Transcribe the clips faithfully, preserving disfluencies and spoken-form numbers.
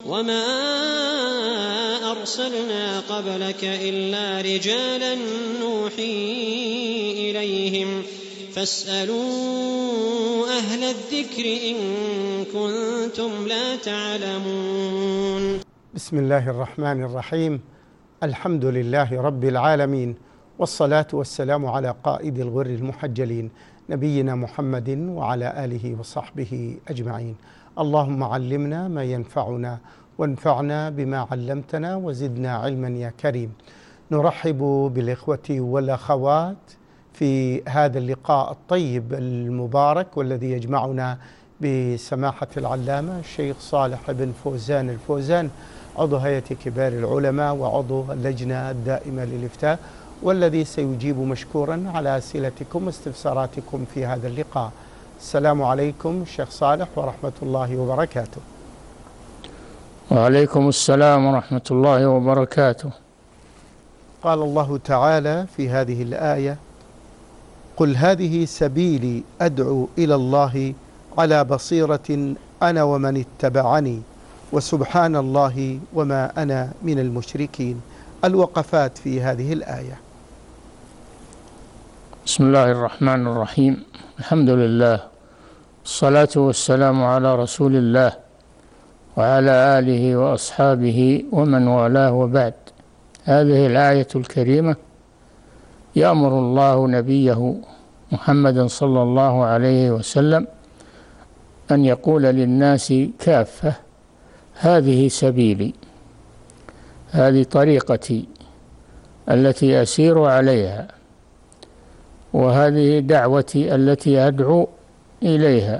وما أرسلنا قبلك إلا رجالا نوحي إليهم فاسألوا أهل الذكر إن كنتم لا تعلمون. بسم الله الرحمن الرحيم. الحمد لله رب العالمين، والصلاة والسلام على قائد الغر المحجلين نبينا محمد وعلى آله وصحبه أجمعين. اللهم علمنا ما ينفعنا وانفعنا بما علمتنا وزدنا علما يا كريم. نرحب بالإخوة والأخوات في هذا اللقاء الطيب المبارك والذي يجمعنا بسماحة العلامة الشيخ صالح بن فوزان الفوزان، عضو هيئة كبار العلماء وعضو اللجنة الدائمة للإفتاء، والذي سيجيب مشكورا على أسئلتكم واستفساراتكم في هذا اللقاء. السلام عليكم الشيخ صالح ورحمة الله وبركاته. وعليكم السلام ورحمة الله وبركاته. قال الله تعالى في هذه الآية: قل هذه سبيلي أدعو إلى الله على بصيرة أنا ومن اتبعني وسبحان الله وما أنا من المشركين. الوقفات في هذه الآية. بسم الله الرحمن الرحيم. الحمد لله، الصلاة والسلام على رسول الله وعلى آله وأصحابه ومن والاه، وبعد. هذه الآية الكريمة يأمر الله نبيه محمدا صلى الله عليه وسلم أن يقول للناس كافة: هذه سبيلي، هذه طريقتي التي أسير عليها، وهذه دعوتي التي أدعو إليها.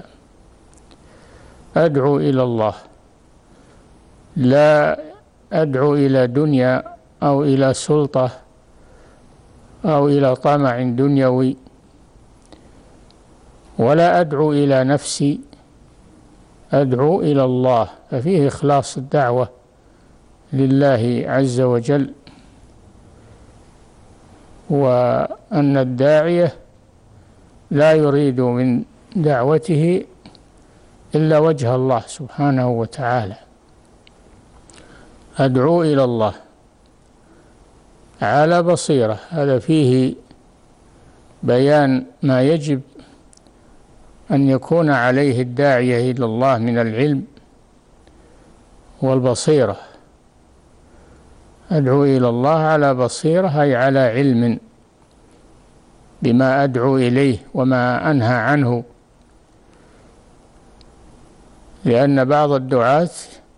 أدعو إلى الله، لا أدعو إلى دنيا أو إلى سلطة أو إلى طمع دنيوي، ولا أدعو إلى نفسي، أدعو إلى الله. ففيه إخلاص الدعوة لله عز وجل، وأن الداعية لا يريد من دعوته إلا وجه الله سبحانه وتعالى. أدعو إلى الله على بصيرة، هذا فيه بيان ما يجب أن يكون عليه الداعية إلى الله من العلم والبصيرة. أدعو إلى الله على بصيرة، أي على علم بما أدعو إليه وما أنهى عنه، لأن بعض الدعاة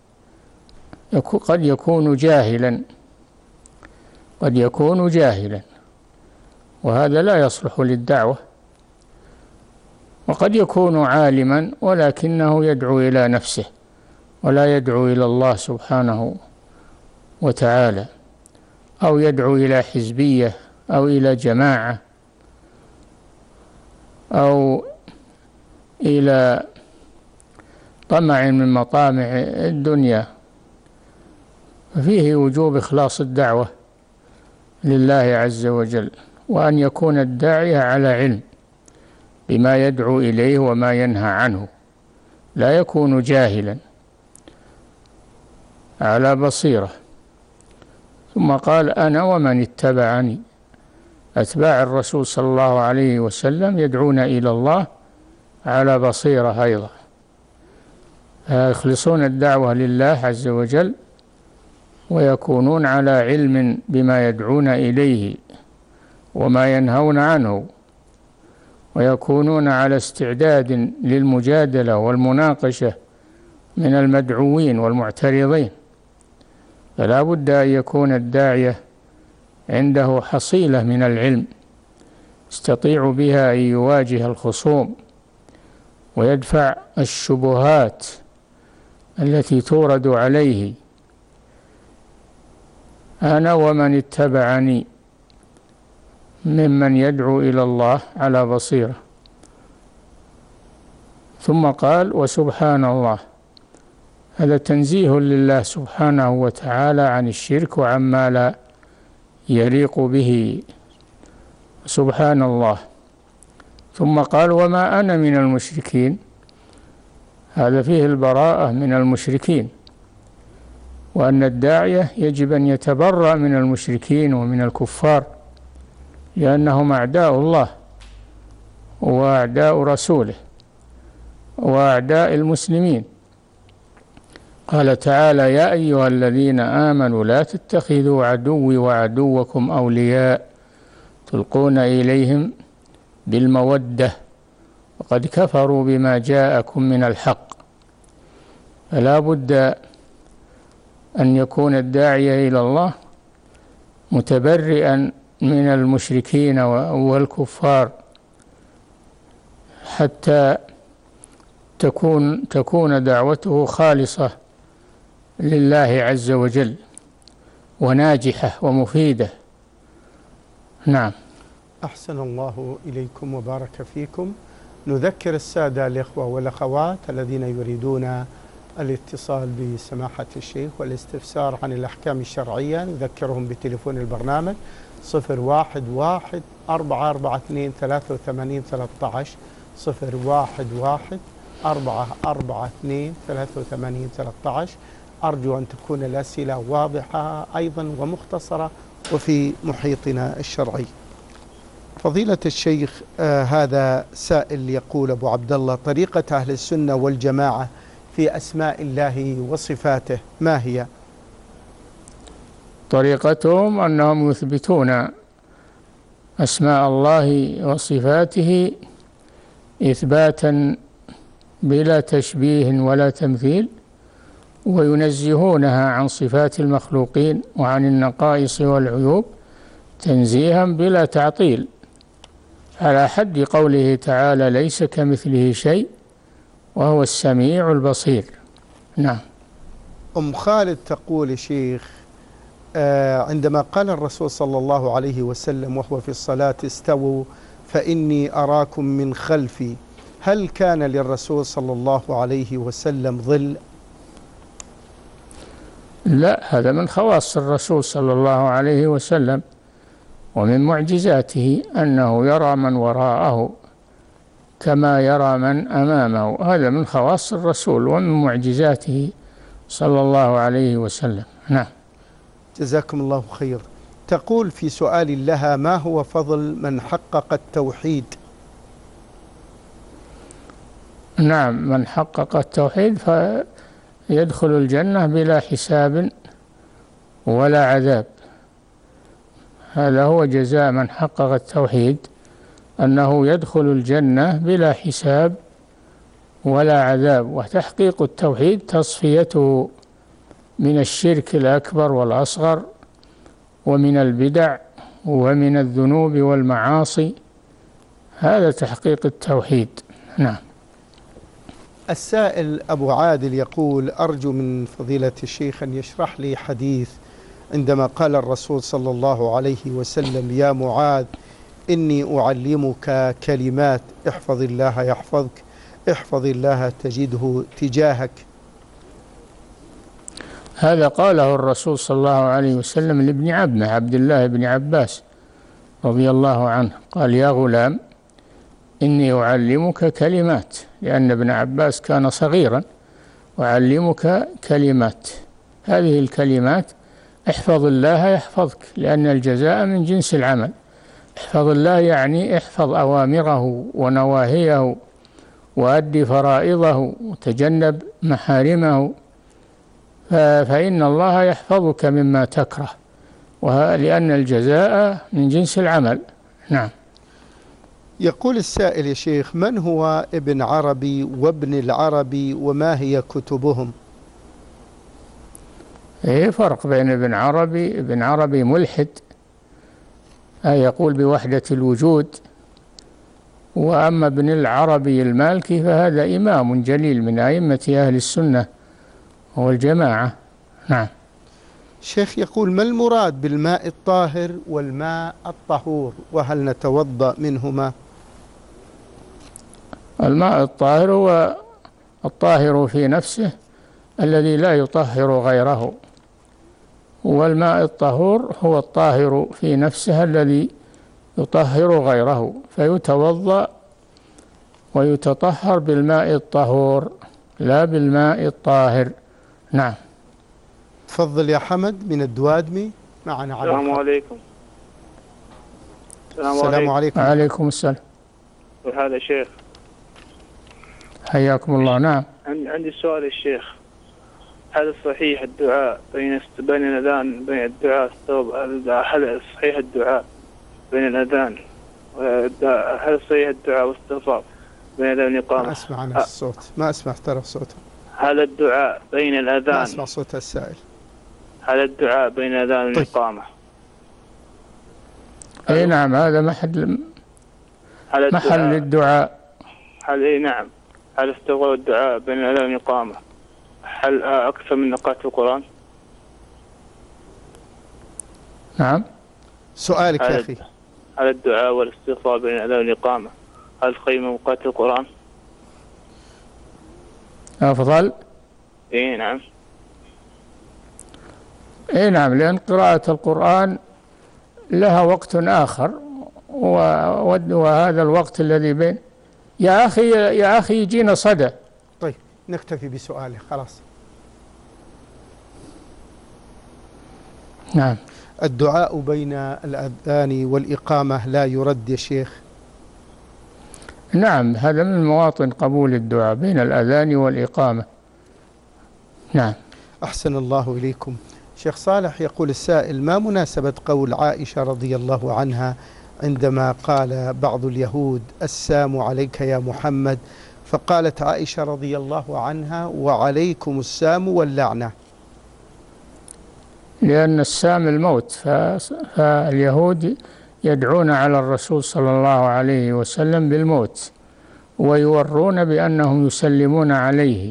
قد يكون جاهلا قد يكون جاهلا وهذا لا يصلح للدعوة، وقد يكون عالما ولكنه يدعو إلى نفسه ولا يدعو إلى الله سبحانه وتعالى، أو يدعو إلى حزبية أو إلى جماعة أو إلى طمع من مطامع الدنيا. ففيه وجوب إخلاص الدعوة لله عز وجل، وأن يكون الداعية على علم بما يدعو إليه وما ينهى عنه، لا يكون جاهلا، على بصيرة. ثم قال: أنا ومن اتبعني. أتباع الرسول صلى الله عليه وسلم يدعون إلى الله على بصيرة أيضا، يخلصون الدعوة لله عز وجل ويكونون على علم بما يدعون إليه وما ينهون عنه، ويكونون على استعداد للمجادلة والمناقشة من المدعوين والمعترضين. فلا بد أن يكون الداعية عنده حصيلة من العلم يستطيع بها أن يواجه الخصوم ويدفع الشبهات التي تورد عليه. أنا ومن اتبعني ممن يدعو إلى الله على بصيرة. ثم قال: وسبحان الله. هذا تنزيه لله سبحانه وتعالى عن الشرك وعما لا يليق به، سبحان الله. ثم قال: وما أنا من المشركين. هذا فيه البراءة من المشركين، وأن الداعية يجب أن يتبرأ من المشركين ومن الكفار، لأنهم أعداء الله وأعداء رسوله وأعداء المسلمين. قال تعالى: يا أيها الذين آمنوا لا تتخذوا عدوي وعدوكم أولياء تلقون إليهم بالمودة وقد كفروا بما جاءكم من الحق. فلا بد أن يكون الداعية إلى الله متبرئا من المشركين والكفار حتى تكون تكون دعوته خالصة لله عز وجل وناجحة ومفيدة. نعم. أحسن الله إليكم وبارك فيكم. نذكر السادة الإخوة والأخوات الذين يريدون الاتصال بسماحة الشيخ والاستفسار عن الأحكام الشرعية، نذكرهم بتليفون البرنامج صفر واحد واحد أربعة أربعة اثنين ثلاثة وثمانين ثلاثة عشر صفر واحد واحد أربعة أربعة اثنين ثلاثة وثمانين ثلاثة عشر. أرجو أن تكون الأسئلة واضحة أيضا ومختصرة وفي محيطنا الشرعي. فضيلة الشيخ، آه هذا سائل يقول: أبو عبد الله، طريقة أهل السنة والجماعة في أسماء الله وصفاته ما هي؟ طريقتهم أنهم يثبتون أسماء الله وصفاته إثباتا بلا تشبيه ولا تمثيل، وينزهونها عن صفات المخلوقين وعن النقائص والعيوب تنزيها بلا تعطيل، على حد قوله تعالى: ليس كمثله شيء وهو السميع البصير. نعم. أم خالد تقول: شيخ، آه عندما قال الرسول صلى الله عليه وسلم وهو في الصلاة: استووا فإني أراكم من خلفي، هل كان للرسول صلى الله عليه وسلم ظل؟ لا، هذا من خواص الرسول صلى الله عليه وسلم، ومن معجزاته أنه يرى من وراءه كما يرى من أمامه. هذا من خواص الرسول ومن معجزاته صلى الله عليه وسلم. نعم. جزاكم الله خير. تقول في سؤال لها: ما هو فضل من حقق التوحيد؟ نعم، من حقق التوحيد فيدخل الجنة بلا حساب ولا عذاب. هذا هو جزاء من حقق التوحيد، أنه يدخل الجنة بلا حساب ولا عذاب. وتحقيق التوحيد تصفيته من الشرك الأكبر والأصغر ومن البدع ومن الذنوب والمعاصي، هذا تحقيق التوحيد. نعم. السائل أبو عادل يقول: أرجو من فضيلة الشيخ أن يشرح لي حديث عندما قال الرسول صلى الله عليه وسلم: يا معاذ إني أعلمك كلمات، احفظ الله يحفظك، احفظ الله تجده تجاهك. هذا قاله الرسول صلى الله عليه وسلم لابن عمه عبد الله بن عباس رضي الله عنه، قال: يا غلام إني أعلمك كلمات، لأن ابن عباس كان صغيرا. أعلمك كلمات، هذه الكلمات احفظ الله يحفظك، لأن الجزاء من جنس العمل. احفظ الله يعني احفظ أوامره ونواهيه، وأد فرائضه، وتجنب محارمه، فإن الله يحفظك مما تكره، لأن الجزاء من جنس العمل. نعم. يقول السائل: يا شيخ، من هو ابن عربي وابن العربي وما هي كتبهم؟ ايه فرق بين ابن عربي. ابن عربي ملحد، أي يقول بوحدة الوجود، وأما ابن العربي المالكي فهذا إمام جليل من أئمة أهل السنة والجماعة. نعم. شيخ يقول: ما المراد بالماء الطاهر والماء الطهور، وهل نتوضأ منهما؟ الماء الطاهر هو الطاهر في نفسه الذي لا يطهر غيره، والماء الطهور هو الطاهر في نفسه الذي يطهر غيره، فيتوضأ ويتطهر بالماء الطهور لا بالماء الطاهر. نعم. تفضل يا حمد من الدوادمي معنا على السلام الخط. عليكم. السلام, السلام عليكم. وعليكم السلام. وهذا يا شيخ. حياكم الله. نعم. عندي سؤال يا شيخ، هل صحيح الدعاء بين بين الأذان بين الدعاء هل صحيح الدعاء بين الأذان هل صحيح الدعاء والاستغفار بين الأذان والإقامة؟ ما أسمع أنا الصوت، ما أسمع ترى صوته. هل الدعاء بين الأذان ما أسمع صوت السائل. هل الدعاء بين الأذان والإقامة؟ أي نعم، هذا محل محل الدعاء. هل أي نعم، هل استغفار الدعاء بين الأذان والإقامة هل أكثر من نقاط في القرآن؟ نعم. سؤالك يا أخي. هل الدعاء والاستغفار بين الأذان والإقامة هل خير من نقاط القرآن؟ أفضل؟ إيه نعم. إيه نعم، لأن قراءة القرآن لها وقت آخر، وهذا الوقت الذي بين يا أخي يا أخي يجينا صدى. طيب نكتفي بسؤاله خلاص. نعم. الدعاء بين الأذان والإقامة لا يرد يا شيخ؟ نعم، هذا من مواطن قبول الدعاء بين الأذان والإقامة. نعم. أحسن الله إليكم. شيخ صالح، يقول السائل: ما مناسبة قول عائشة رضي الله عنها عندما قال بعض اليهود السام عليك يا محمد، فقالت عائشة رضي الله عنها: وعليكم السام واللعنة؟ لأن السام الموت، فاليهود يدعون على الرسول صلى الله عليه وسلم بالموت، ويورون بأنهم يسلمون عليه،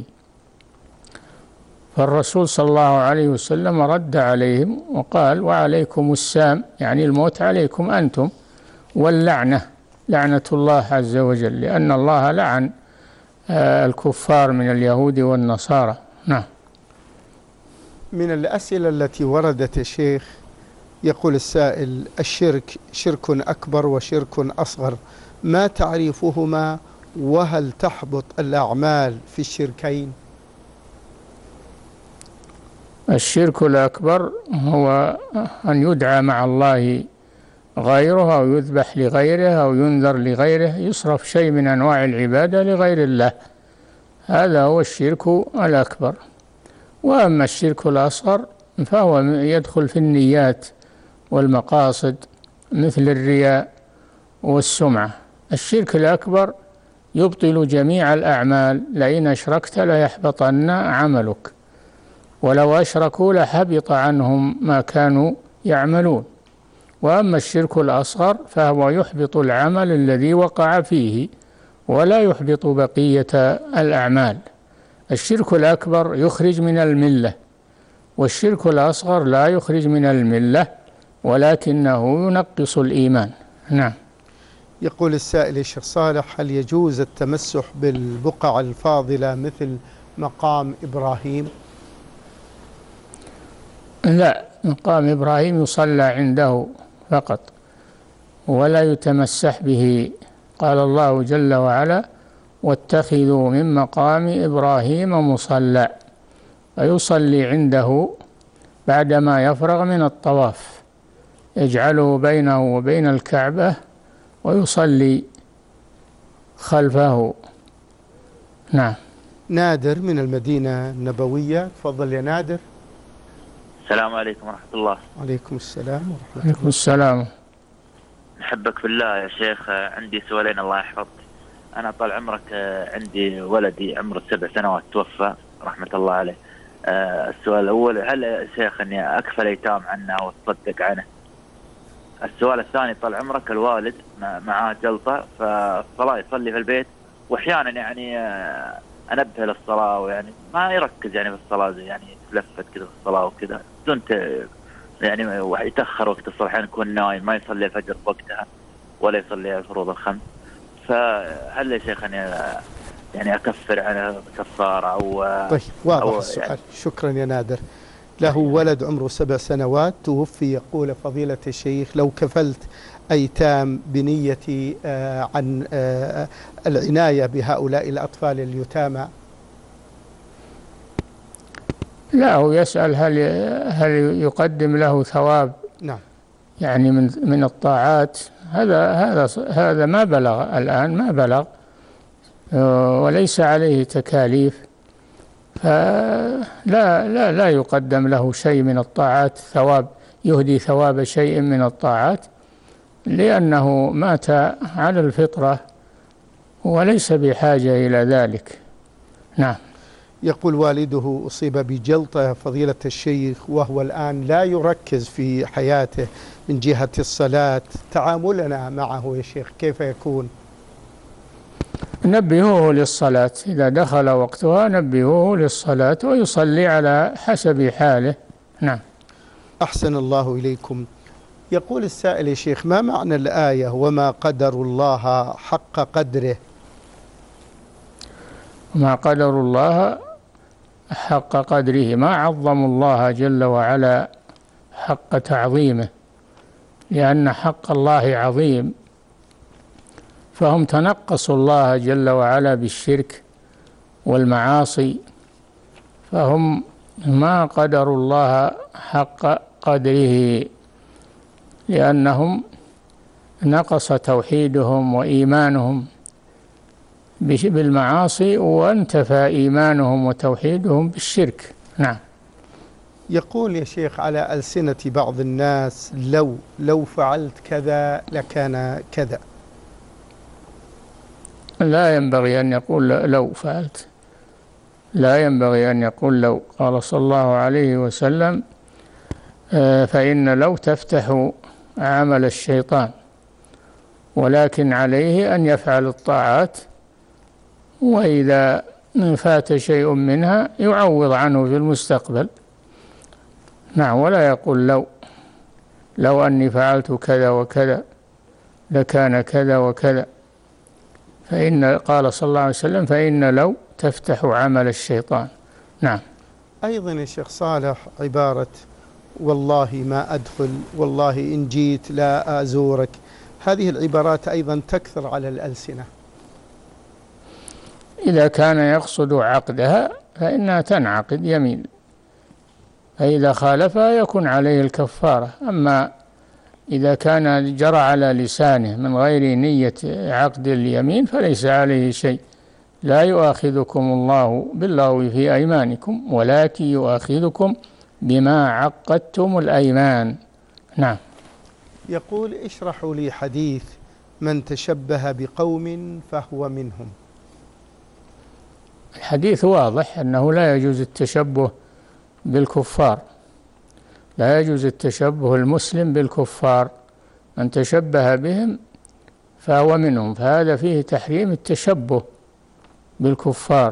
فالرسول صلى الله عليه وسلم رد عليهم وقال: وعليكم السام، يعني الموت عليكم أنتم، واللعنة لعنة الله عز وجل، لأن الله لعن الكفار من اليهود والنصارى. نعم. من الأسئلة التي وردت يا شيخ، يقول السائل: الشرك شرك أكبر وشرك أصغر، ما تعريفهما، وهل تحبط الأعمال في الشركين؟ الشرك الأكبر هو أن يدعى مع الله غيره، أو يذبح لغيره، أو ينذر لغيره، يصرف شيء من أنواع العبادة لغير الله، هذا هو الشرك الأكبر. وأما الشرك الأصغر فهو يدخل في النيات والمقاصد مثل الرياء والسمعة. الشرك الأكبر يبطل جميع الأعمال، لئن أشركت ليحبطن عملك، ولو أشركوا لحبط عنهم ما كانوا يعملون. وأما الشرك الأصغر فهو يحبط العمل الذي وقع فيه ولا يحبط بقية الأعمال. الشرك الأكبر يخرج من الملة، والشرك الأصغر لا يخرج من الملة ولكنه ينقص الإيمان. نعم. يقول السائل: الشيخ صالح، هل يجوز التمسح بالبقع الفاضلة مثل مقام إبراهيم؟ لا، مقام إبراهيم يصلى عنده فقط ولا يتمسح به. قال الله جل وعلا: واتخذوا من مقام إبراهيم مصلى، فيصلي عنده بعدما يفرغ من الطواف، يجعله بينه وبين الكعبة ويصلي خلفه. نعم. نادر من المدينة النبوية، تفضل يا نادر. السلام عليكم ورحمة الله. وعليكم السلام ورحمة الله. وعليكم السلام. نحبك بالله يا شيخ، عندي سؤالين الله يحفظك. أنا طال عمرك عندي ولدي عمره سبع سنوات توفى رحمة الله عليه. السؤال الأول: هل يا شيخ أني أكفل أيتام عنه وأتصدق عنه؟ السؤال الثاني: طال عمرك الوالد معاه جلطة فالصلاة يصلي في البيت، وأحيانا يعني أنبه للصلاة ويعني ما يركز يعني في الصلاة، زي يعني يتلفت كذا في الصلاة وكذا بدون يعني يتأخر وقت الصلاة، أحيانا يكون نايم ما يصلي الفجر بوقتها ولا يصلي الفروض الخمس. فهل يا شيخ أني يعني أكفر عنه كفارة أو؟ طيب واضح أو السؤال. يعني شكرا يا نادر. له ولد عمره سبع سنوات توفي، يقول فضيلة الشيخ: لو كفلت أيتام بنية آه عن آه العناية بهؤلاء الأطفال اليتامى؟ لا، هو يسأل هل هل يقدم له ثواب نعم. يعني من من الطاعات. هذا هذا هذا ما بلغ الآن، ما بلغ وليس عليه تكاليف، فلا لا لا يقدم له شيء من الطاعات، ثواب يهدي ثواب شيء من الطاعات، لأنه مات على الفطرة وليس بحاجة إلى ذلك. نعم. يقول والده أصيب بجلطة فضيلة الشيخ، وهو الآن لا يركز في حياته من جهة الصلاة، تعاملنا معه يا شيخ كيف يكون؟ نبهوه للصلاة إذا دخل وقتها، نبهوه للصلاة ويصلي على حسب حاله. نعم. أحسن الله إليكم. يقول السائل يا شيخ: ما معنى الآية وما قدر الله حق قدره؟ ما قدر الله حق قدره، ما عظموا الله جل وعلا حق تعظيمه، لأن حق الله عظيم، فهم تنقصوا الله جل وعلا بالشرك والمعاصي، فهم ما قدروا الله حق قدره، لأنهم نقص توحيدهم وإيمانهم بالمعاصي، وانتفى إيمانهم وتوحيدهم بالشرك. نعم. يقول يا شيخ على ألسنة بعض الناس: لو لو فعلت كذا لكان كذا. لا ينبغي أن يقول لو فعلت، لا ينبغي أن يقول لو. قال صلى الله عليه وسلم: فإن لو تفتح عمل الشيطان، ولكن عليه أن يفعل الطاعات، وإذا فات شيء منها يعوض عنه في المستقبل. نعم. ولا يقول لو لو أني فعلت كذا وكذا لكان كذا وكذا، فإن قال صلى الله عليه وسلم: فإن لو تفتح عمل الشيطان. نعم. أيضا يا شيخ صالح عبارة والله ما أدخل، والله إن جيت لا أزورك، هذه العبارات أيضا تكثر على الألسنة. إذا كان يقصد عقدها فإنها تنعقد يمين، فإذا خالفها يكون عليه الكفارة. أما إذا كان جرى على لسانه من غير نية عقد اليمين فليس عليه شيء. لا يؤاخذكم الله باللغو في أيمانكم ولكن يؤاخذكم بما عقدتم الأيمان. نعم. يقول: اشرحوا لي حديث من تشبه بقوم فهو منهم. الحديث واضح أنه لا يجوز التشبه بالكفار، لا يجوز التشبه المسلم بالكفار، من تشبه بهم فهو منهم، فهذا فيه تحريم التشبه بالكفار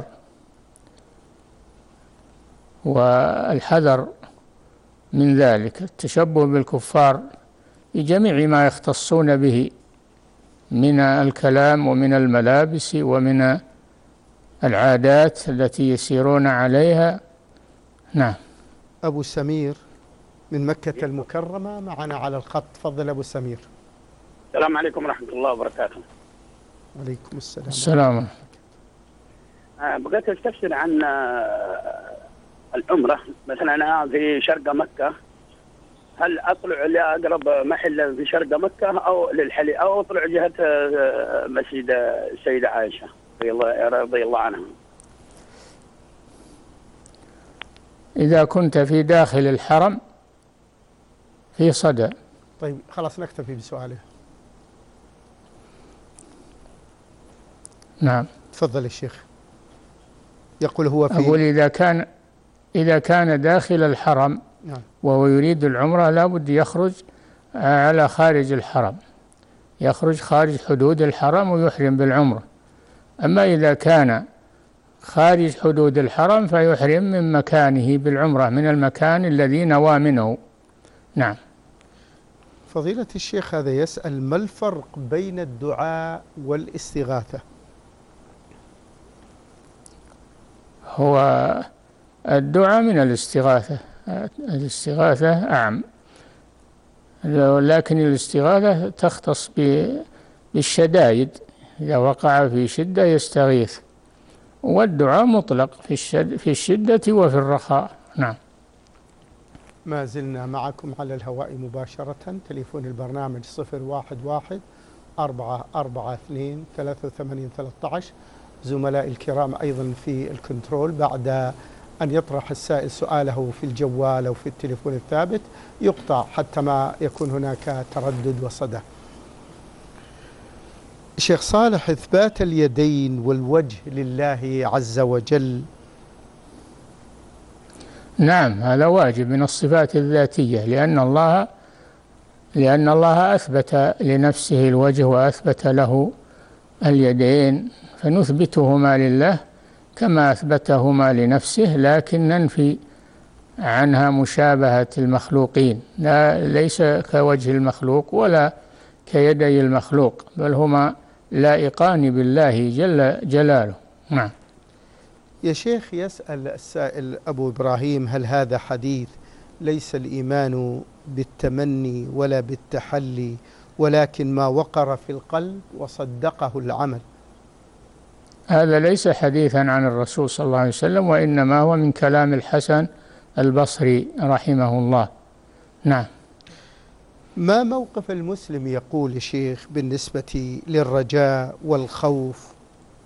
والحذر من ذلك. التشبه بالكفار بجميع ما يختصون به من الكلام ومن الملابس ومن العادات التي يسيرون عليها. نعم. أبو سمير من مكة المكرمة معنا على الخط. تفضل أبو سمير. السلام عليكم ورحمة الله وبركاته. وعليكم السلام. السلام. آه بغيت أستفسر عن آه العمرة. مثلا أنا في شرق مكة، هل أطلع لأقرب محل في شرق مكة أو للحلي، أو أطلع جهة آه مسجد السيدة عائشة رضي الله, رضي الله عنها؟ إذا كنت في داخل الحرم في صدى. طيب خلاص نكتفي بسؤاله. نعم. تفضل الشيخ. يقول هو في أقول إذا كان إذا كان داخل الحرم نعم. وهو يريد العمرة لابد يخرج على خارج الحرم، يخرج خارج حدود الحرم ويحرم بالعمرة. أما إذا كان خارج حدود الحرم فيحرم من مكانه بالعمرة، من المكان الذي نوى منه. نعم. فضيلة الشيخ هذا يسأل: ما الفرق بين الدعاء والاستغاثة؟ هو الدعاء من الاستغاثة، الاستغاثة أعم، لكن الاستغاثة تختص بالشدائد، إذا وقع في شدة يستغيث، والدعاء مطلق في الشد في الشدة وفي الرخاء. نعم. ما زلنا معكم على الهواء مباشرة. تليفون البرنامج صفر واحد واحد أربعة أربعة اثنين ثلاثة وثمانين ثلاثة عشر. زملاء الكرام أيضا في الكنترول بعد أن يطرح السائل سؤاله في الجوال أو في التليفون الثابت يقطع حتى ما يكون هناك تردد وصدى. شيخ صالح، إثبات اليدين والوجه لله عز وجل، نعم هذا واجب من الصفات الذاتية، لأن الله لأن الله أثبت لنفسه الوجه وأثبت له اليدين، فنثبتهما لله كما أثبتهما لنفسه، لكن ننفي عنها مشابهة المخلوقين، لا ليس كوجه المخلوق ولا كيدي المخلوق، بل هما لائقان بالله جل جلاله. نعم. يا شيخ، يسأل السائل أبو إبراهيم: هل هذا حديث ليس الإيمان بالتمني ولا بالتحلي ولكن ما وقر في القلب وصدقه العمل؟ هذا ليس حديثا عن الرسول صلى الله عليه وسلم، وإنما هو من كلام الحسن البصري رحمه الله. نعم. ما موقف المسلم يقول شيخ بالنسبة للرجاء والخوف؟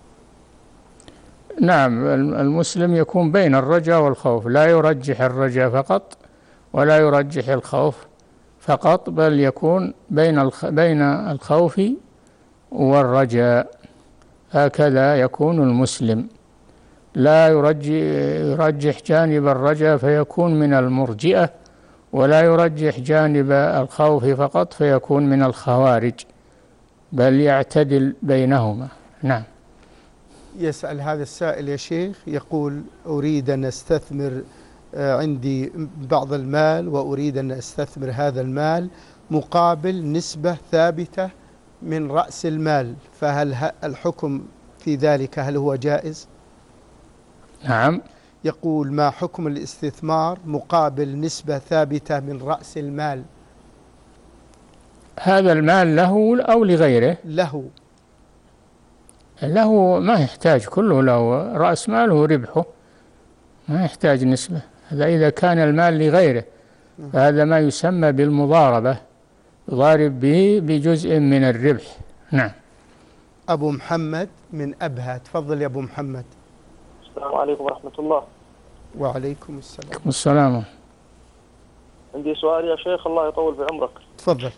نعم، المسلم يكون بين الرجاء والخوف، لا يرجح الرجاء فقط ولا يرجح الخوف فقط، بل يكون بين بين الخوف والرجاء، هكذا يكون المسلم، لا يرجح جانب الرجاء فيكون من المرجئة، ولا يرجح جانب الخوف فقط فيكون من الخوارج، بل يعتدل بينهما. نعم. يسأل هذا السائل يا شيخ، يقول: أريد أن أستثمر عندي بعض المال وأريد أن أستثمر هذا المال مقابل نسبة ثابتة من رأس المال، فهل الحكم في ذلك هل هو جائز؟ نعم. يقول: ما حكم الاستثمار مقابل نسبة ثابتة من رأس المال؟ هذا المال له أو لغيره؟ له. له، ما يحتاج كله له، رأس ماله ربحه، ما يحتاج نسبة. هذا إذا كان المال لغيره فهذا ما يسمى بالمضاربة، ضارب به بجزء من الربح. نعم. أبو محمد من أبها، تفضل يا أبو محمد. السلام عليكم ورحمة الله. وعليكم السلام. عليكم السلام. عندي سؤال يا شيخ، الله يطول بعمرك. تفضل.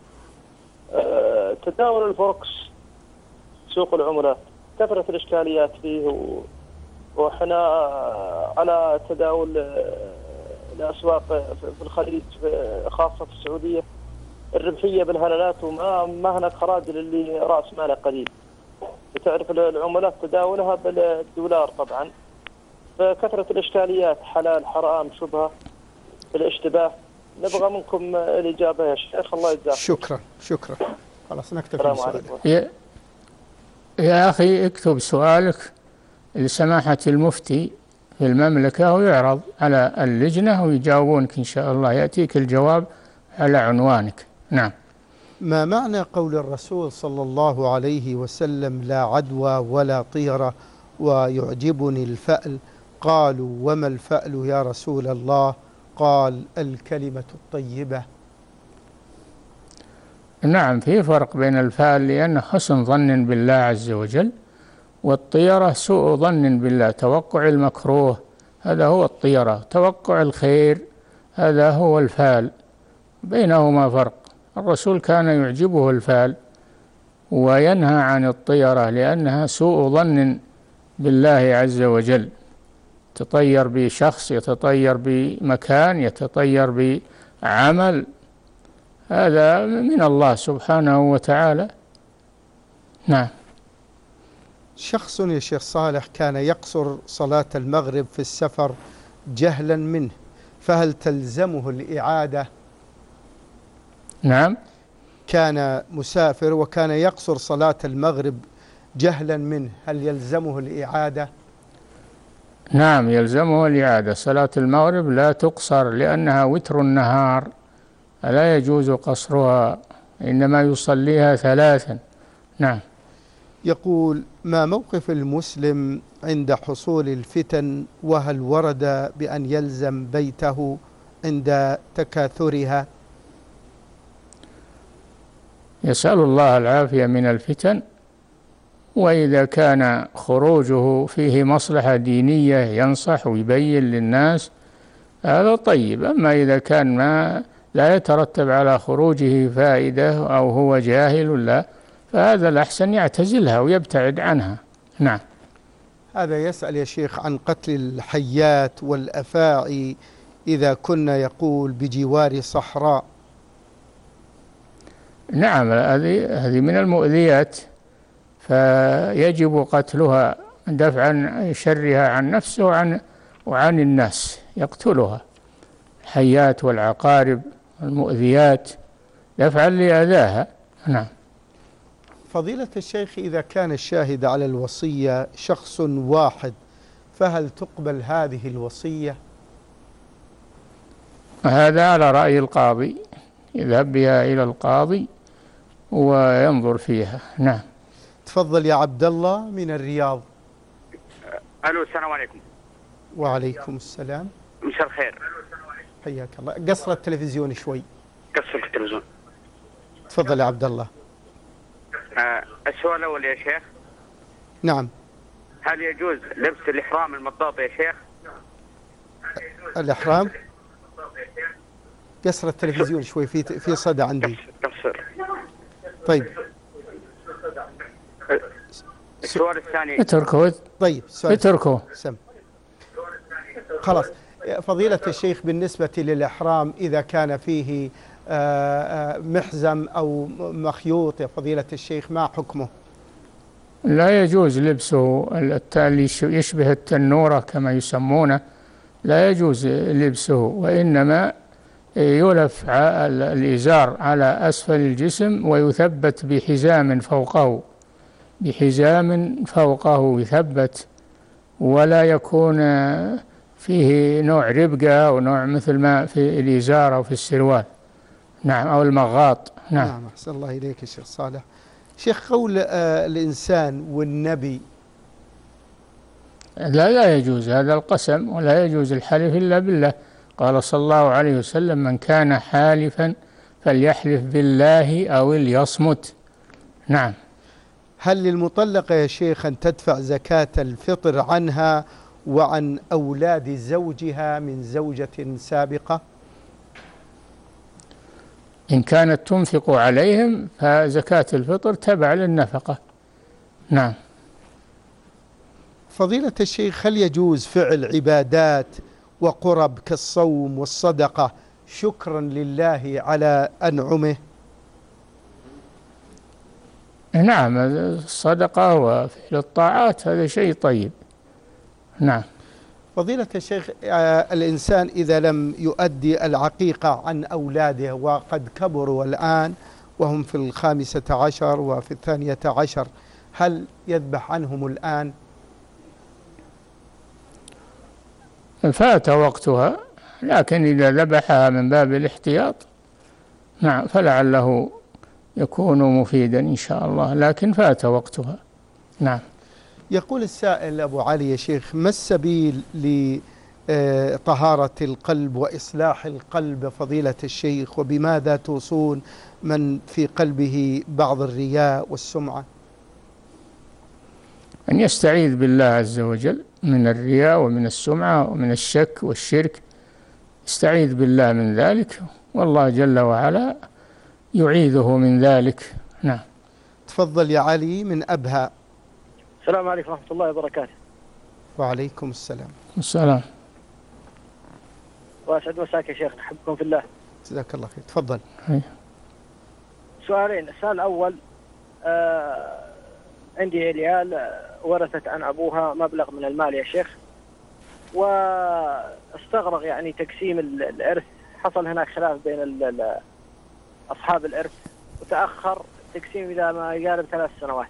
أه تداول الفوركس سوق العملات، كثرة الإشكاليات فيه و... وحنا على تداول الأسواق في الخليج خاصة في السعودية الربحية بالهلالات، وما ما هناك خراج للي رأس ماله قليل. تعرف العملات تداولها بالدولار طبعا، فكثرة الإشكاليات حلال حرام شبهة الاشتباه. نبغى منكم الإجابة يا شيخ، الله يجزاك. شكرا شكرا. خلاص نكتفي بسؤالك. يا, يا أخي اكتب سؤالك لسماحة المفتي في المملكة ويعرض على اللجنة ويجاوبونك إن شاء الله، يأتيك الجواب على عنوانك. نعم. ما معنى قول الرسول صلى الله عليه وسلم: لا عدوى ولا طيرة ويعجبني الفأل؟ قالوا: وما الفأل يا رسول الله؟ قال: الكلمة الطيبة. نعم، في فرق بين الفأل لأنه حسن ظن بالله عز وجل، والطيرة سوء ظن بالله، توقع المكروه، هذا هو الطيرة. توقع الخير هذا هو الفأل، بينهما فرق. الرسول كان يعجبه الفأل وينهى عن الطيرة لأنها سوء ظن بالله عز وجل، يتطير بشخص، يتطير بمكان، يتطير بعمل، هذا من الله سبحانه وتعالى. نعم. شخص يا شيخ صالح كان يقصر صلاة المغرب في السفر جهلا منه، فهل تلزمه الإعادة؟ نعم. كان مسافر وكان يقصر صلاة المغرب جهلا منه، هل يلزمه الإعادة؟ نعم يلزمه الإعادة. صلاة المغرب لا تقصر لأنها وتر النهار، لا يجوز قصرها، إنما يصليها ثلاثا. نعم. يقول: ما موقف المسلم عند حصول الفتن، وهل ورد بأن يلزم بيته عند تكاثرها؟ يسأل الله العافية من الفتن، وإذا كان خروجه فيه مصلحة دينية ينصح ويبين للناس هذا طيب. أما إذا كان ما لا يترتب على خروجه فائدة أو هو جاهل لا، فهذا الأحسن يعتزلها ويبتعد عنها. نعم. هذا يسأل يا شيخ عن قتل الحيات والأفاعي إذا كنا يقول بجوار صحراء. نعم، هذه هذه من المؤذيات، فيجب قتلها دفعا شرها عن نفسه وعن وعن الناس، يقتلها الحيات والعقارب المؤذيات دفعا لأذاها. نعم. فضيلة الشيخ، إذا كان الشاهد على الوصية شخص واحد فهل تقبل هذه الوصية؟ هذا على رأي القاضي، يذهب بها إلى القاضي وينظر فيها. نعم. تفضل يا عبد الله من الرياض. الو، السلام عليكم. وعليكم السلام. مساء الخير. حياك الله. قصر التلفزيون شوي. قصر التلفزيون. تفضل يا عبد الله. آه السؤال الاول يا شيخ. نعم. هل يجوز لبس الاحرام المطاط يا شيخ؟ الاحرام؟ قصر التلفزيون شوي، في في صدى عندي. قصر. طيب. السؤال الثاني. اتركه. طيب. اتركه. سم. خلاص. فضيلة الشيخ، بالنسبة للإحرام إذا كان فيه محزم أو مخيوط يا فضيلة الشيخ ما حكمه؟ لا يجوز لبسه اللي يشبه التنورة كما يسمونه، لا يجوز لبسه، وإنما يلف الإزار على أسفل الجسم ويثبت بحزام فوقه، بحزام فوقه يثبت، ولا يكون فيه نوع ربقة أو نوع مثل ما في الإزار أو في السروال. نعم، أو المغاط. نعم. نعم. أحسن الله إليك يا شيخ صالح. شيخ، قول آه الإنسان والنبي لا لا يجوز هذا القسم، ولا يجوز الحلف إلا بالله. قال صلى الله عليه وسلم: من كان حالفا فليحلف بالله أو ليصمت. نعم. هل للمطلقة يا شيخ أن تدفع زكاة الفطر عنها وعن أولاد زوجها من زوجة سابقة؟ إن كانت تنفق عليهم فزكاة الفطر تبع للنفقة. نعم. فضيلة الشيخ، هل يجوز فعل عبادات وقرب كالصوم والصدقة شكرا لله على أنعمه؟ نعم، الصدقة وفعل الطاعات هذا شيء طيب. نعم. فضيلة الشيخ، الإنسان إذا لم يؤدي العقيقة عن أولاده وقد كبروا الآن وهم في الخامسة عشر وفي الثانية عشر، هل يذبح عنهم الآن؟ فات وقتها، لكن إذا ذبحها من باب الاحتياط نعم فلعله يكون مفيدا إن شاء الله، لكن فات وقتها. نعم. يقول السائل أبو علي: يا شيخ، ما السبيل لطهارة القلب وإصلاح القلب فضيلة الشيخ، وبماذا توصون من في قلبه بعض الرياء والسمعة؟ أن يستعيذ بالله عز وجل من الرياء ومن السمعة ومن الشك والشرك، استعيذ بالله من ذلك، والله جل وعلا يعيذه من ذلك. نعم. تفضل يا علي من أبها. السلام عليكم ورحمة الله وبركاته. وعليكم السلام. السلام. وأسعد مساك يا شيخ، نحبكم في الله. جزاك الله خير. تفضل. هي. سؤالين. السؤال الأول، آه عندي عيال ورثت عن أبوها مبلغ من المال يا شيخ، واستغرق يعني تقسيم الإرث، حصل هناك خلاف بين أصحاب الإرث وتأخر تقسيم إذا ما يقارب ثلاث سنوات،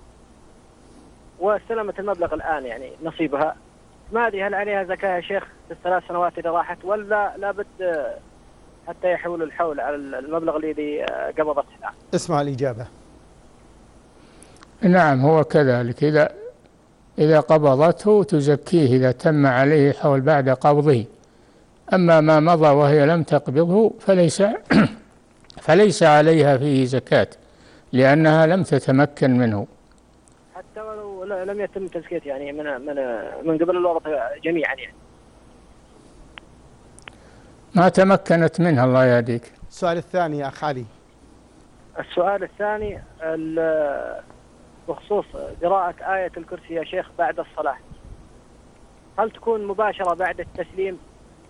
واستلمت المبلغ الآن يعني نصيبها، ما أدري هل عليها زكاة يا شيخ في الثلاث سنوات إذا راحت، ولا لابد حتى يحول الحول على المبلغ الذي قبضته؟ اسمع الإجابة. نعم، هو كذلك، إذا إذا قبضته تزكيه إذا تم عليه حول بعد قبضه. أما ما مضى وهي لم تقبضه فليس فليس عليها فيه زكاة، لأنها لم تتمكن منه. حتى ولو لم يتم تزكيته يعني من من من قبل الورثة جميعا يعني ما تمكنت منها. الله يهديك. السؤال الثاني يا أخ علي. السؤال الثاني بخصوص قراءة آية الكرسي يا شيخ بعد الصلاة، هل تكون مباشرة بعد التسليم؟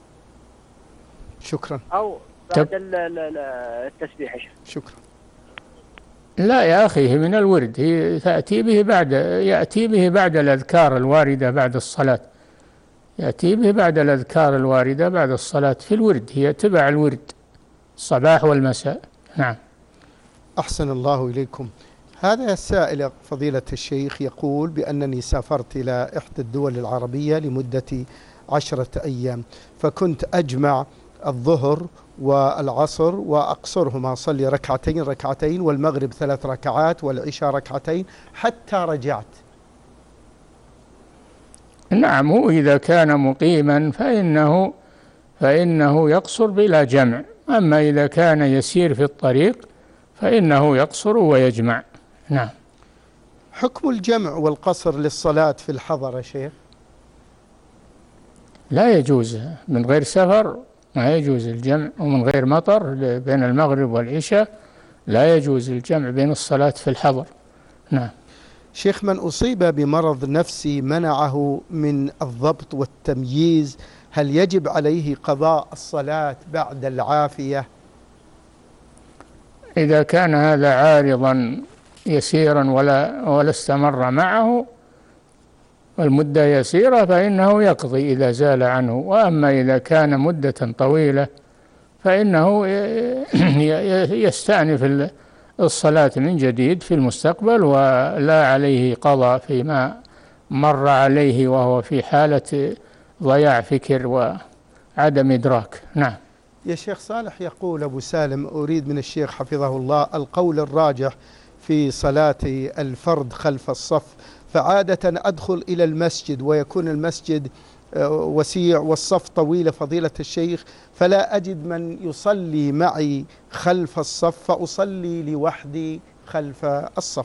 شكرا. أو بعد التسبيح يا شيخ؟ شكرا. لا يا أخي، من الورد، هي تأتي به بعد يأتي به بعد الأذكار الواردة بعد الصلاة، يأتي به بعد الأذكار الواردة بعد الصلاة في الورد، هي تبع الورد الصباح والمساء. نعم. أحسن الله إليكم. هذا السائل فضيلة الشيخ يقول بأنني سافرت إلى إحدى الدول العربية لمدة عشرة أيام، فكنت أجمع الظهر والعصر وأقصرهما، أصلي ركعتين ركعتين والمغرب ثلاث ركعات والعشاء ركعتين حتى رجعت. نعم، هو إذا كان مقيما فإنه فإنه يقصر بلا جمع، أما إذا كان يسير في الطريق فإنه يقصر ويجمع. نعم. حكم الجمع والقصر للصلاة في الحضر يا شيخ؟ لا يجوز، من غير سفر ما يجوز الجمع، ومن غير مطر بين المغرب والعشاء لا يجوز الجمع بين الصلاة في الحضر. نعم. شيخ، من أصيب بمرض نفسي منعه من الضبط والتمييز، هل يجب عليه قضاء الصلاة بعد العافية؟ إذا كان هذا عارضا يسيرا ولا ولا استمر معه والمدة يسيرة فإنه يقضي إذا زال عنه، وأما إذا كان مدة طويلة فإنه يستأنف الصلاة من جديد في المستقبل، ولا عليه قضاء فيما مر عليه وهو في حالة ضياع فكر وعدم إدراك. نعم. يا شيخ صالح، يقول أبو سالم: أريد من الشيخ حفظه الله القول الراجح في صلاة الفرد خلف الصف، فعادة أدخل إلى المسجد ويكون المسجد وسيع والصف طويل فضيلة الشيخ، فلا أجد من يصلي معي خلف الصف فأصلي لوحدي خلف الصف.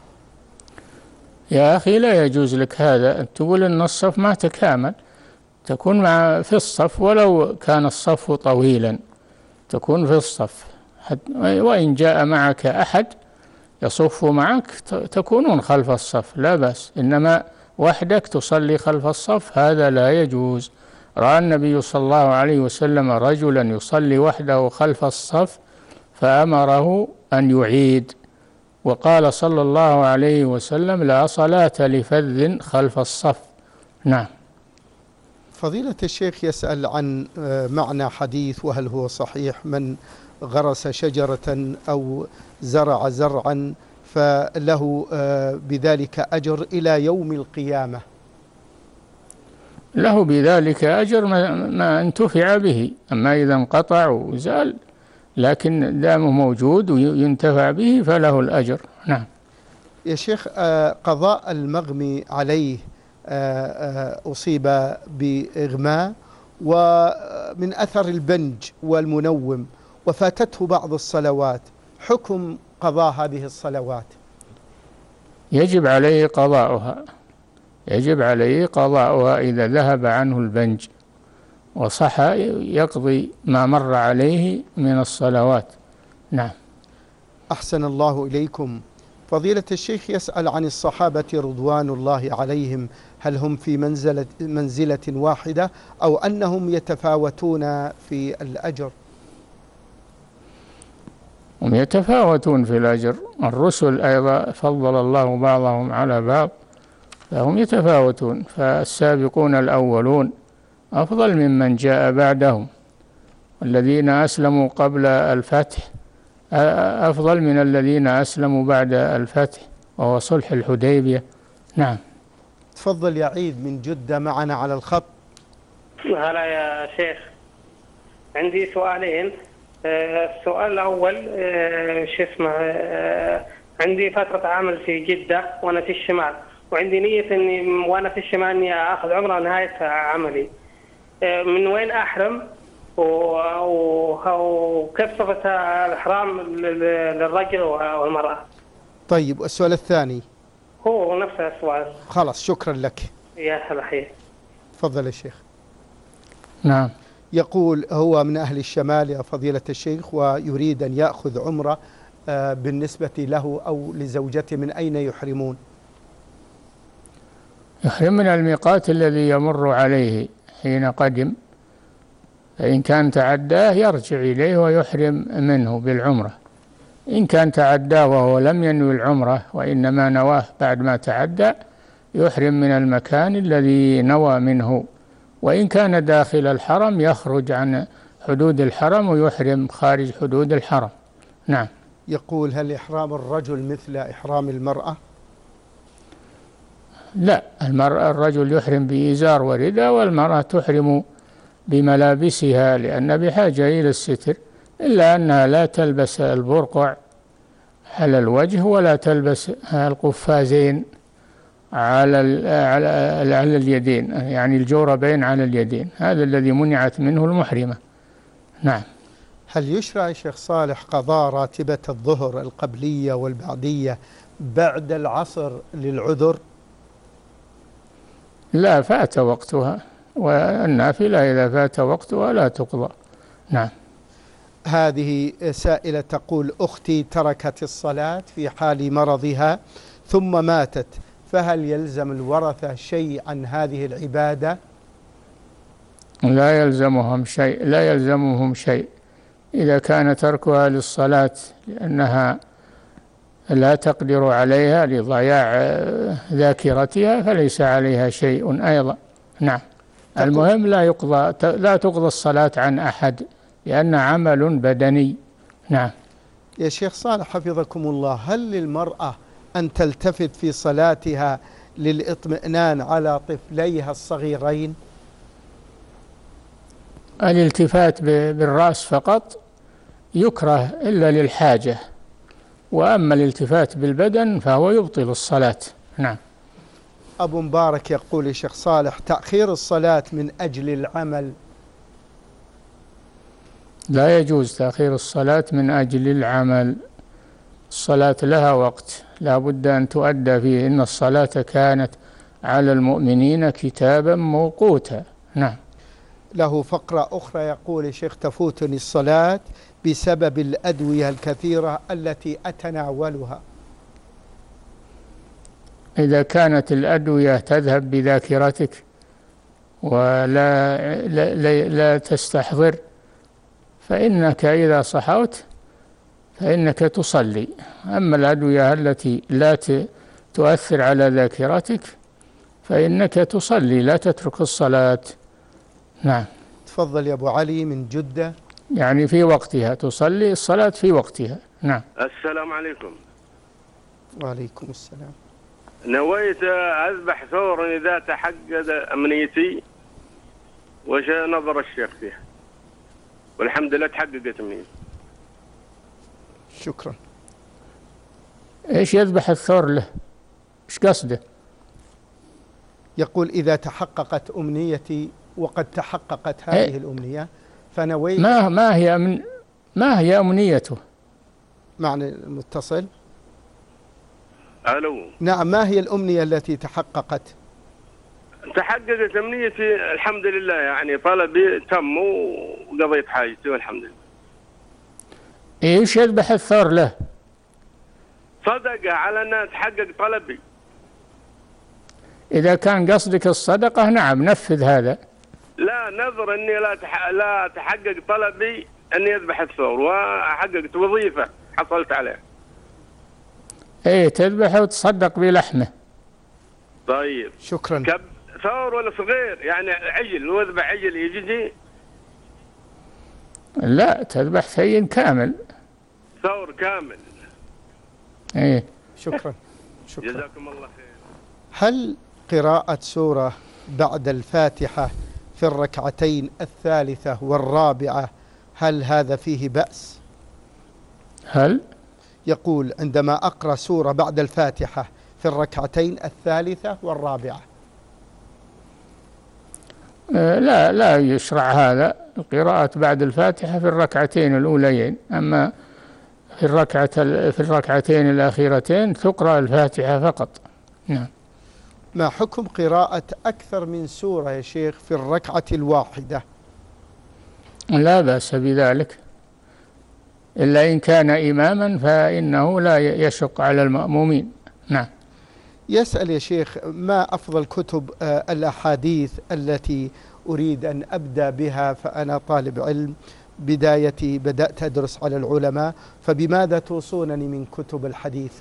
يا أخي لا يجوز لك هذا، أن تقول أن الصف ما تكامل، تكون مع في الصف ولو كان الصف طويلا، تكون في الصف، وإن جاء معك أحد يصف معك تكونون خلف الصف لا بأس، إنما وحدك تصلي خلف الصف هذا لا يجوز. رأى النبي صلى الله عليه وسلم رجلا يصلي وحده خلف الصف فأمره أن يعيد، وقال صلى الله عليه وسلم: لا صلاة لفذ خلف الصف. نعم. فضيلة الشيخ يسأل عن معنى حديث وهل هو صحيح: من غرس شجرة أو زرع زرعا فله بذلك أجر إلى يوم القيامة. له بذلك أجر ما انتفع به، أما إذا انقطع وزال لكن دامه موجود وينتفع به فله الأجر. نعم. يا شيخ، قضاء المغمي عليه أصيب بإغماء ومن أثر البنج والمنوم وفاتته بعض الصلوات، حكم قضاء هذه الصلوات؟ يجب عليه قضاؤها، يجب عليه قضاؤها إذا ذهب عنه البنج وصح يقضي ما مر عليه من الصلوات. نعم. أحسن الله إليكم. فضيلة الشيخ يسأل عن الصحابة رضوان الله عليهم، هل هم في منزلة, منزلة واحدة أو أنهم يتفاوتون في الأجر؟ هم يتفاوتون في الأجر، الرسل أيضا فضل الله بعضهم على بعض فهم يتفاوتون، فالسابقون الأولون أفضل ممن جاء بعدهم، والذين أسلموا قبل الفتح أفضل من الذين أسلموا بعد الفتح وهو صلح الحديبية. نعم. تفضل يا عيد من جدة معنا على الخط. هلا يا شيخ، عندي سؤالين. السؤال الأول شو اسمه، عندي فترة عمل في جدة وأنا في الشمال، وعندي نية إني وأنا في الشمال إني آخذ عمرة نهاية عملي، من وين أحرم وكيف صفة الإحرام للرجل والمرأة؟ طيب السؤال الثاني هو نفس السؤال. خلاص شكرا لك. يا هلا خير. تفضل يا شيخ. نعم. يقول هو من أهل الشمال يا فضيلة الشيخ، ويريد أن يأخذ عمرة بالنسبة له أو لزوجته، من أين يحرمون؟ يحرم من الميقات الذي يمر عليه حين قدم، فإن كان تعداه يرجع إليه ويحرم منه بالعمرة. إن كان تعداه وهو لم ينوي العمرة وإنما نواه بعد ما تعدى يحرم من المكان الذي نوى منه، وإن كان داخل الحرم يخرج عن حدود الحرم ويحرم خارج حدود الحرم. نعم. يقول هل إحرام الرجل مثل إحرام المرأة؟ لا، المرأة الرجل يحرم بإزار ورداء، والمرأة تحرم بملابسها لأن بحاجة إلى الستر، إلا أنها لا تلبس البرقع على الوجه ولا تلبس القفازين على على على اليدين، يعني الجوربين على اليدين، هذا الذي منعت منه المحرمة. نعم. هل يشرع يا شيخ صالح قضاء راتبة الظهر القبلية والبعدية بعد العصر للعذر؟ لا، فات وقتها، والنافلة إذا فات وقتها لا تقضى. نعم. هذه سائلة تقول أختي تركت الصلاة في حال مرضها ثم ماتت، فهل يلزم الورثة شيء عن هذه العبادة؟ لا يلزمهم شيء، لا يلزمهم شيء إذا كان تركها للصلاة لأنها لا تقدر عليها لضياع ذاكرتها فليس عليها شيء أيضا. نعم. المهم لا يقضى لا تقضى الصلاة عن أحد لأن عمل بدني. نعم. يا شيخ صالح حفظكم الله، هل للمرأة أن تلتفت في صلاتها للإطمئنان على طفليها الصغيرين؟ الالتفات بالرأس فقط يكره إلا للحاجة، وأما الالتفات بالبدن فهو يبطل الصلاة. نعم. أبو مبارك يقول يا شيخ صالح تأخير الصلاة من أجل العمل؟ لا يجوز تأخير الصلاة من أجل العمل، الصلاة لها وقت لا بد أن تؤدى فيه، إن الصلاة كانت على المؤمنين كتابا موقوتا. نعم. له فقرة أخرى يقول يا شيخ تفوتني الصلاة بسبب الأدوية الكثيرة التي أتناولها. إذا كانت الأدوية تذهب بذاكرتك ولا لا, لا, لا تستحضر فإنك إذا صحوت فإنك تصلي، أما الأدوية التي لا تؤثر على ذاكرتك فإنك تصلي لا تترك الصلاة. نعم. تفضل يا أبو علي من جدة. يعني في وقتها تصلي الصلاة في وقتها. نعم. السلام عليكم. وعليكم السلام. نويت أذبح ثور إذا تحقق أمنيتي، وش نظر الشيخ فيها؟ والحمد لله تحققت أمنيتي. شكرا. إيش يذبح الثور له؟ إيش قصده؟ يقول إذا تحققت أمنيتي وقد تحققت هذه إيه؟ الأمنية فنويت. ما ما هي أمن ما هي أمنيته؟ معنى المتصل. ألو. نعم، ما هي الأمنية التي تحققت؟ تحققت أمنيتي الحمد لله، يعني طلبي تم وقضيت حاجتي والحمد لله. إيش يذبح الثور له؟ صدقة على أنها تحقق طلبي. إذا كان قصدك الصدقة نعم نفذ هذا. لا، نظر أني لا تح... لا تحقق طلبي أني يذبح الثور، وحققت وظيفة حصلت عليها. إيه تذبحه وتصدق بلحمه. طيب. شكرا. كب ثور ولا صغير؟ يعني عجل، وذبح عجل يجي؟ لا، تذبح ثي كامل. ثور كامل. إيه. شكرا. شكرا. جزاكم الله خير. هل قراءة سورة بعد الفاتحة في الركعتين الثالثة والرابعة هل هذا فيه بأس؟ هل؟ يقول عندما أقرأ سورة بعد الفاتحة في الركعتين الثالثة والرابعة؟ لا لا يشرع هذا، القراءة بعد الفاتحة في الركعتين الأوليين، أما في الركعة في الركعتين الأخيرتين تقرأ الفاتحة فقط. نعم. ما حكم قراءة أكثر من سورة يا شيخ في الركعة الواحدة؟ لا بأس بذلك، إلا إن كان إماما فإنه لا يشق على المأمومين. نعم. يسأل يا شيخ ما أفضل كتب الأحاديث التي أريد أن أبدأ بها، فأنا طالب علم بدايتي بدأت أدرس على العلماء، فبماذا توصونني من كتب الحديث؟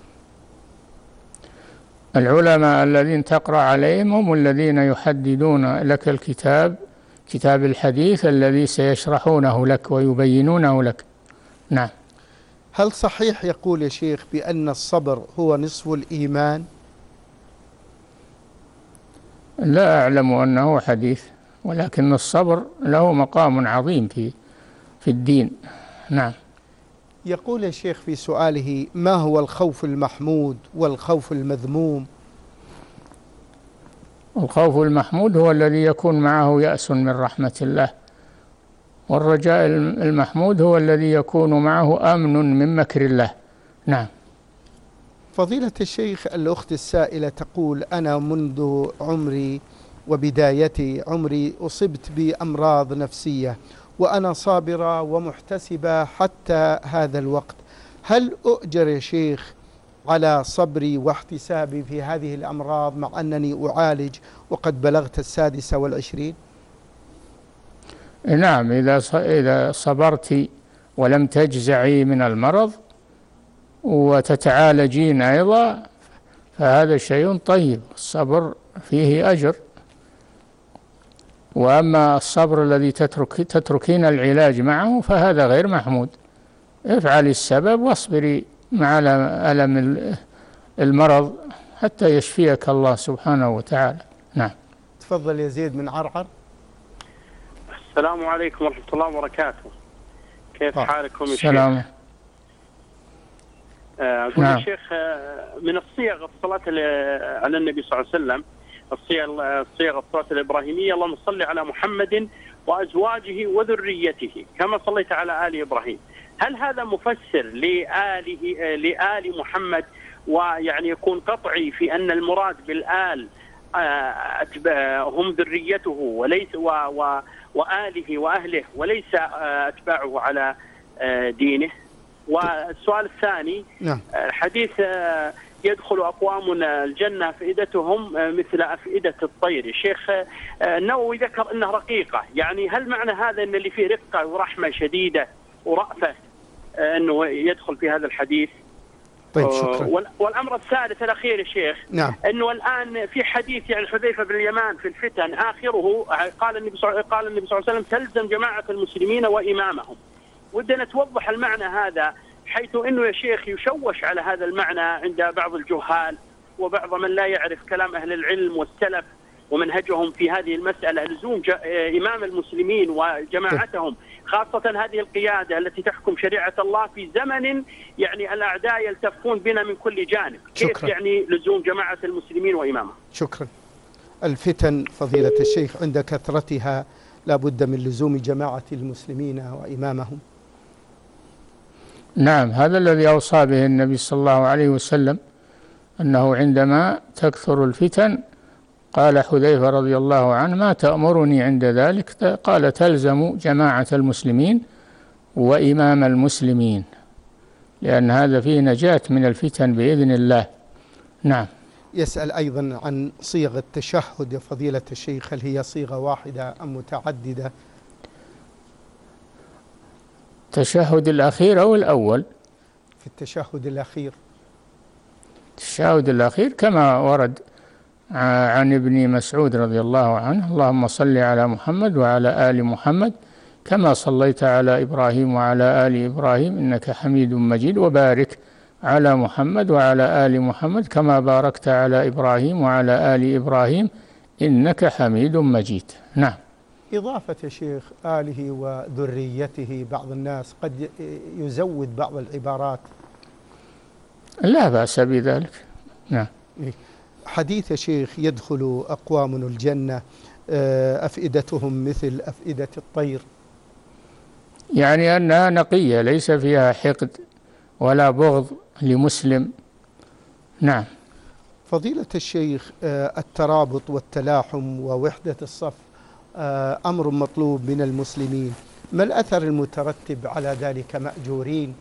العلماء الذين تقرأ عليهم هم الذين يحددون لك الكتاب، كتاب الحديث الذي سيشرحونه لك ويبينونه لك. نعم. هل صحيح يقول يا شيخ بأن الصبر هو نصف الإيمان؟ لا أعلم أنه حديث، ولكن الصبر له مقام عظيم في في الدين. نعم. يقول يا شيخ في سؤاله ما هو الخوف المحمود والخوف المذموم؟ الخوف المحمود هو الذي يكون معه يأس من رحمة الله، والرجاء المحمود هو الذي يكون معه أمن من مكر الله. نعم. فضيلة الشيخ الأخت السائلة تقول أنا منذ عمري وبدايتي عمري أصبت بأمراض نفسية وأنا صابرة ومحتسبة حتى هذا الوقت، هل أؤجر يا شيخ على صبري واحتسابي في هذه الأمراض مع أنني أعالج وقد بلغت السادسة والعشرين؟ نعم، إذا إذا صبرت ولم تجزعي من المرض وتتعالجين أيضا فهذا شيء طيب، الصبر فيه أجر. وأما الصبر الذي تترك تتركين العلاج معه فهذا غير محمود. افعلي السبب واصبري مع ألم المرض حتى يشفيك الله سبحانه وتعالى. نعم. تفضل يا زيد من عرعر. السلام عليكم ورحمة الله وبركاته. كيف آه. حالكم يا السلام. شيخ؟ أقول نعم. يا شيخ من الصيغ الصلاة على النبي صلى الله عليه وسلم، الصيغ الصيغ الصلاة الإبراهيمية اللهم صل على محمد وأزواجه وذريته كما صليت على آل إبراهيم، هل هذا مفسر لآله لآل محمد، ويعني يكون قطعي في أن المراد بالآل هم ذريته وليس و و وآله وأهله وليس أتباعه على دينه؟ والسؤال الثاني، نعم. حديث يدخل أقوام الجنة أفئدتهم مثل أفئدة الطير، الشيخ النووي ذكر أنها رقيقة، يعني هل معنى هذا أن اللي فيه رقة ورحمة شديدة ورأفة أنه يدخل في هذا الحديث؟ طيب شكرا. والأمر الثالث الأخير يا شيخ، نعم. أنه الآن في حديث يعني حذيفة بن اليمان في الفتن آخره قال النبي قال النبي صلى الله عليه وسلم تلزم جماعة المسلمين وإمامهم، ودنا توضح المعنى هذا، حيث أنه يا شيخ يشوش على هذا المعنى عند بعض الجهال وبعض من لا يعرف كلام أهل العلم والسلف ومنهجهم في هذه المسألة، لزوم إمام المسلمين وجماعتهم، خاصة هذه القيادة التي تحكم شريعة الله في زمن يعني الأعداء يلتفون بنا من كل جانب. كيف شكرا. يعني لزوم جماعة المسلمين وإمامهم؟ شكرا. الفتن فضيلة الشيخ عند كثرتها لا بد من لزوم جماعة المسلمين وإمامهم. نعم، هذا الذي أوصى به النبي صلى الله عليه وسلم، أنه عندما تكثر الفتن قال حذيفة رضي الله عنه ما تأمرني عند ذلك؟ قال تلزم جماعة المسلمين وإمام المسلمين، لأن هذا فيه نجاة من الفتن بإذن الله. نعم. يسأل أيضا عن صيغ التشهد يا فضيلة الشيخ، هل هي صيغة واحدة أم متعددة؟ التشهد الأخير أو الأول؟ في التشهد الأخير. التشهد الأخير كما ورد عن ابن مسعود رضي الله عنه اللهم صل على محمد وعلى آل محمد كما صليت على إبراهيم وعلى آل إبراهيم إنك حميد مجيد، وبارك على محمد وعلى آل محمد كما باركت على إبراهيم وعلى آل إبراهيم إنك حميد مجيد. نعم. إضافة يا شيخ آله وذريته بعض الناس قد يزود بعض العبارات. لا بأس بذلك. نعم. حديث شيخ يدخل أقوام الجنة أفئدتهم مثل أفئدة الطير، يعني أنها نقية ليس فيها حقد ولا بغض لمسلم. نعم. فضيلة الشيخ، الترابط والتلاحم ووحدة الصف أمر مطلوب من المسلمين، ما الأثر المترتب على ذلك مأجورين؟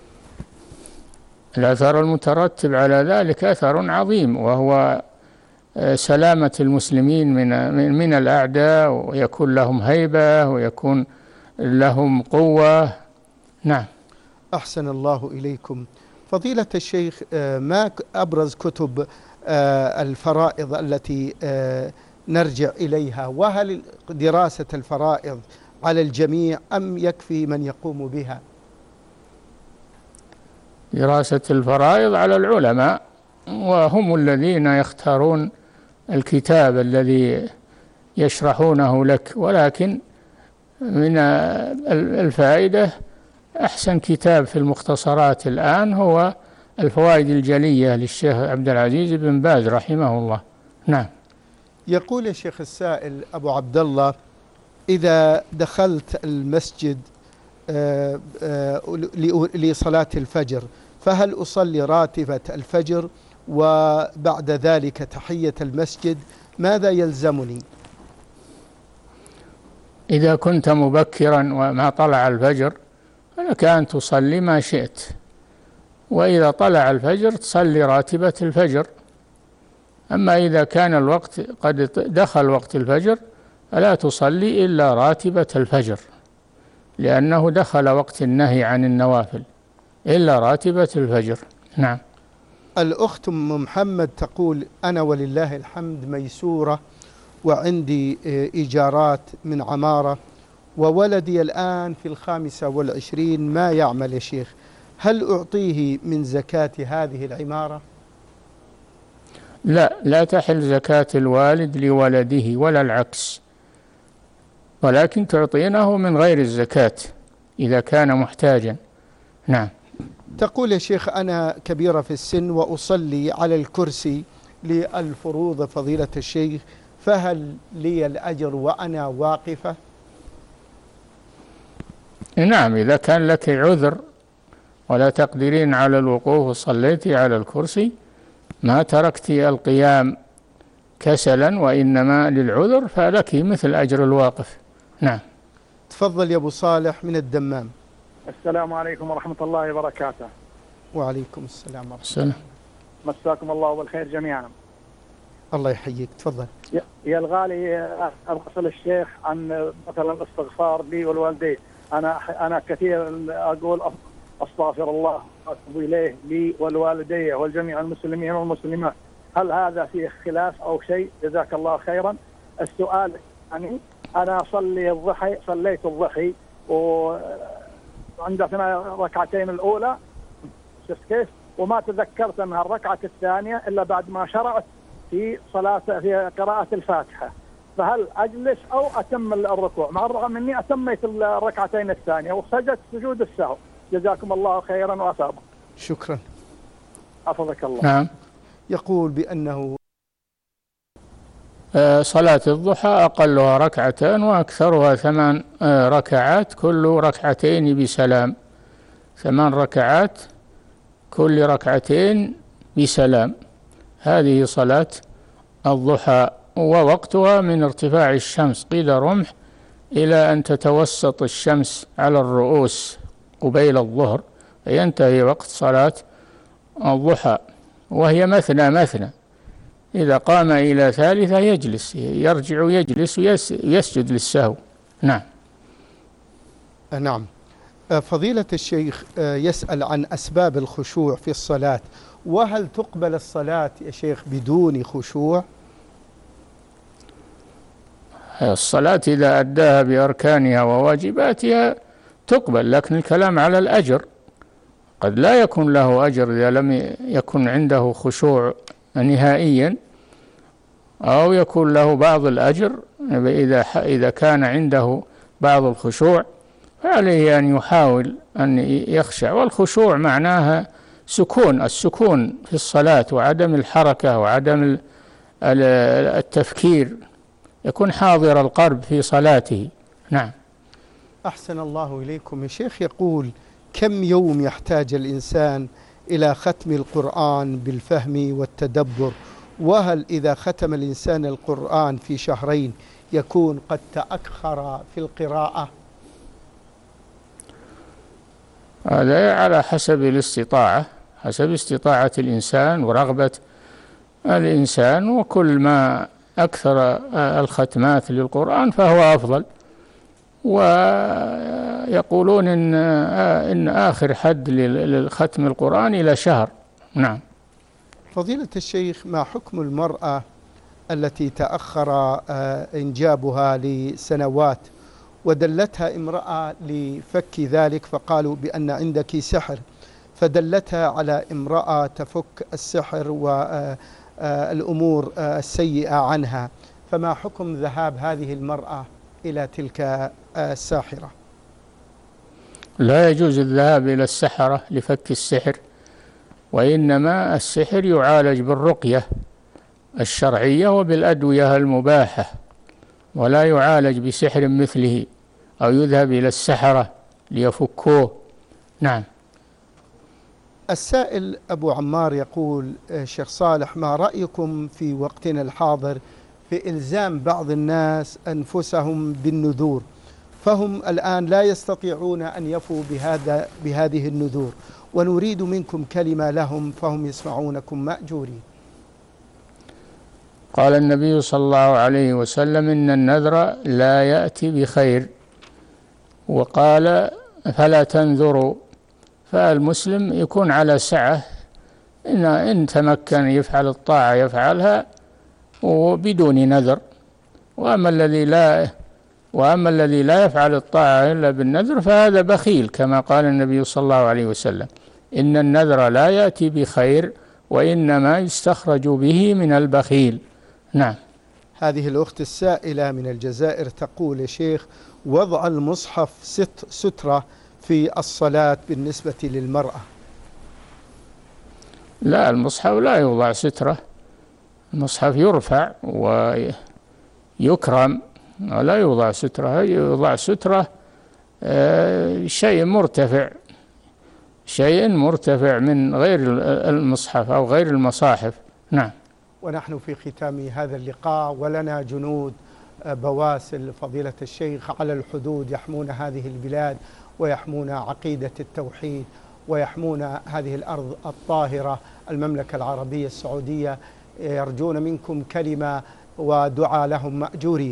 الأثر المترتب على ذلك أثر عظيم، وهو سلامة المسلمين من من الأعداء، ويكون لهم هيبة ويكون لهم قوة. نعم. أحسن الله إليكم. فضيلة الشيخ، ما أبرز كتب الفرائض التي نرجع إليها؟ وهل دراسة الفرائض على الجميع أم يكفي من يقوم بها؟ دراسة الفرائض على العلماء، وهم الذين يختارون الكتاب الذي يشرحونه لك، ولكن من الفائدة أحسن كتاب في المختصرات الآن هو الفوائد الجلية للشيخ عبد العزيز بن باز رحمه الله. نعم. يقول الشيخ السائل أبو عبد الله: إذا دخلت المسجد لصلاة الفجر فهل أصلي راتبة الفجر وبعد ذلك تحية المسجد؟ ماذا يلزمني؟ إذا كنت مبكرا وما طلع الفجر فلك أن تصلي ما شئت، وإذا طلع الفجر تصلي راتبة الفجر. أما إذا كان الوقت قد دخل وقت الفجر فلا تصلي إلا راتبة الفجر، لأنه دخل وقت النهي عن النوافل، إلا راتبة الفجر. نعم. الأخت أم محمد تقول: أنا ولله الحمد ميسورة وعندي إيجارات من عمارة، وولدي الآن في الخامسة والعشرين ما يعمل يا شيخ، هل أعطيه من زكاة هذه العمارة؟ لا، لا تحل زكاة الوالد لولده ولا العكس، ولكن تعطينه من غير الزكاة إذا كان محتاجا. نعم. تقول يا شيخ: أنا كبيرة في السن وأصلي على الكرسي للفروض فضيلة الشيخ، فهل لي الأجر وأنا واقفة؟ نعم، إذا كان لك عذر ولا تقدرين على الوقوف وصليتي على الكرسي ما تركت القيام كسلا وإنما للعذر فلك مثل أجر الواقف. نعم. تفضل يا أبو صالح من الدمام. السلام عليكم ورحمة الله وبركاته. وعليكم السلام ورحمة الله. مساكم الله بالخير جميعا. الله يحييك. تفضل. يا الغالي، أبغى أسأل الشيخ عن مثلا الاستغفار لي والوالدين. أنا أنا كثير أقول أستغفر الله وأتوب إليه لي والوالدي والجميع المسلمين والمسلمات، هل هذا فيه خلاف أو شيء؟ جزاك الله خيرا. السؤال يعني أنا أصلي الضحى، صليت الضحى وعندنا ركعتين الأولى، شفت كيف؟ وما تذكرت أنها الركعة الثانية إلا بعد ما شرعت في صلاة في قراءة الفاتحة، فهل أجلس أو أتم الركوع؟ مع الرغم أني أتميت الركعتين الثانية وسجدت سجود السهو. جزاكم الله خيرا وأثابا. شكرا. حفظك الله. نعم. يقول بأنه صلاة الضحى أقلها ركعتان وأكثرها ثمان ركعات، كل ركعتين بسلام، ثمان ركعات كل ركعتين بسلام. هذه صلاة الضحى، ووقتها من ارتفاع الشمس قيل رمح إلى أن تتوسط الشمس على الرؤوس قبيل الظهر، فينتهي وقت صلاة الضحى، وهي مثنى مثنى، إذا قام إلى ثالثة يجلس، يرجع يجلس ويسجد للسهو. نعم. نعم. فضيلة الشيخ يسأل عن أسباب الخشوع في الصلاة، وهل تقبل الصلاة يا شيخ بدون خشوع؟ الصلاة إذا أداها بأركانها وواجباتها تقبل، لكن الكلام على الأجر، قد لا يكون له أجر إذا لم يكن عنده خشوع نهائيا، أو يكون له بعض الأجر إذا إذا كان عنده بعض الخشوع، فعليه أن يحاول أن يخشع. والخشوع معناها سكون السكون في الصلاة وعدم الحركة وعدم التفكير، يكون حاضر القلب في صلاته. نعم. أحسن الله إليكم. يا شيخ يقول: كم يوم يحتاج الإنسان إلى ختم القرآن بالفهم والتدبر؟ وهل إذا ختم الإنسان القرآن في شهرين يكون قد تأخر في القراءة؟ هذا على حسب الاستطاعة، حسب استطاعة الإنسان ورغبة الإنسان، وكل ما أكثر الختمات للقرآن فهو أفضل. ويقولون إن إن آخر حد للختم القرآن إلى شهر. نعم. فضيلة الشيخ، ما حكم المرأة التي تأخر إنجابها لسنوات ودلتها امرأة لفك ذلك فقالوا بأن عندك سحر، فدلتها على امرأة تفك السحر والأمور السيئة عنها، فما حكم ذهاب هذه المرأة إلى تلك الساحرة؟ لا يجوز الذهاب إلى السحرة لفك السحر، وإنما السحر يعالج بالرقية الشرعية وبالأدوية المباحة، ولا يعالج بسحر مثله أو يذهب إلى السحرة ليفكوه. نعم. السائل أبو عمار يقول: شيخ صالح، ما رأيكم في وقتنا الحاضر في إلزام بعض الناس أنفسهم بالنذور، فهم الآن لا يستطيعون أن يفوا بهذا بهذه النذور، ونريد منكم كلمة لهم فهم يسمعونكم مأجورين. قال النبي صلى الله عليه وسلم: إن النذر لا يأتي بخير، وقال: فلا تنذروا. فالمسلم يكون على سعة، إن إن تمكن يفعل الطاعة يفعلها وبدون نذر، وأما الذي لا وأما الذي لا يفعل الطاعة إلا بالنذر فهذا بخيل، كما قال النبي صلى الله عليه وسلم: إن النذر لا يأتي بخير وإنما يستخرج به من البخيل. نعم. هذه الأخت السائلة من الجزائر تقول: يا شيخ، وضع المصحف ست سترة في الصلاة بالنسبة للمرأة. لا، المصحف لا يوضع سترة، المصحف يرفع ويكرم ولا يوضع سترة. يوضع سترة شيء مرتفع، شيء مرتفع من غير المصحف أو غير المصاحف. نعم. ونحن في ختام هذا اللقاء ولنا جنود بواسل فضيلة الشيخ على الحدود يحمون هذه البلاد ويحمون عقيدة التوحيد ويحمون هذه الأرض الطاهرة المملكة العربية السعودية، يرجون منكم كلمة ودعاء لهم مأجورين.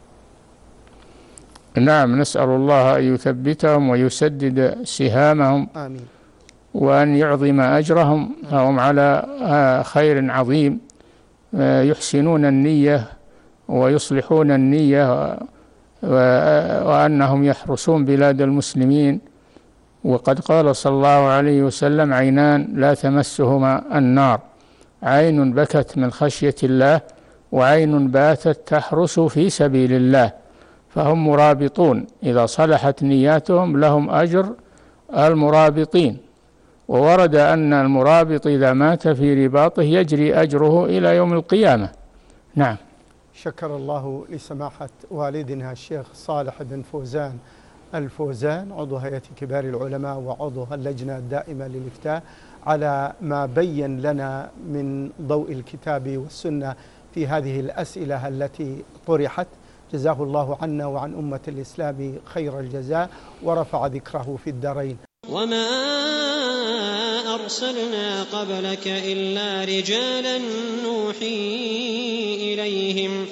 نعم، نسأل الله أن يثبتهم ويسدد سهامهم. آمين. وأن يعظم أجرهم، فهم على خير عظيم، يحسنون النية ويصلحون النية، وأنهم يحرسون بلاد المسلمين. وقد قال صلى الله عليه وسلم: عينان لا تمسهما النار، عين بكت من خشية الله وعين باتت تحرس في سبيل الله. فهم مرابطون، إذا صلحت نياتهم لهم أجر المرابطين. وورد أن المرابط إذا مات في رباطه يجري أجره إلى يوم القيامة. نعم. شكر الله لسماحة والدنا الشيخ صالح بن فوزان الفوزان عضو هيئة كبار العلماء وعضو اللجنة الدائمة للإفتاء على ما بين لنا من ضوء الكتاب والسنة في هذه الأسئلة التي طرحت. جزاه الله عنا وعن أمة الإسلام خير الجزاء ورفع ذكره في الدارين. وما أرسلنا قبلك إلا رجالا نوحي إليهم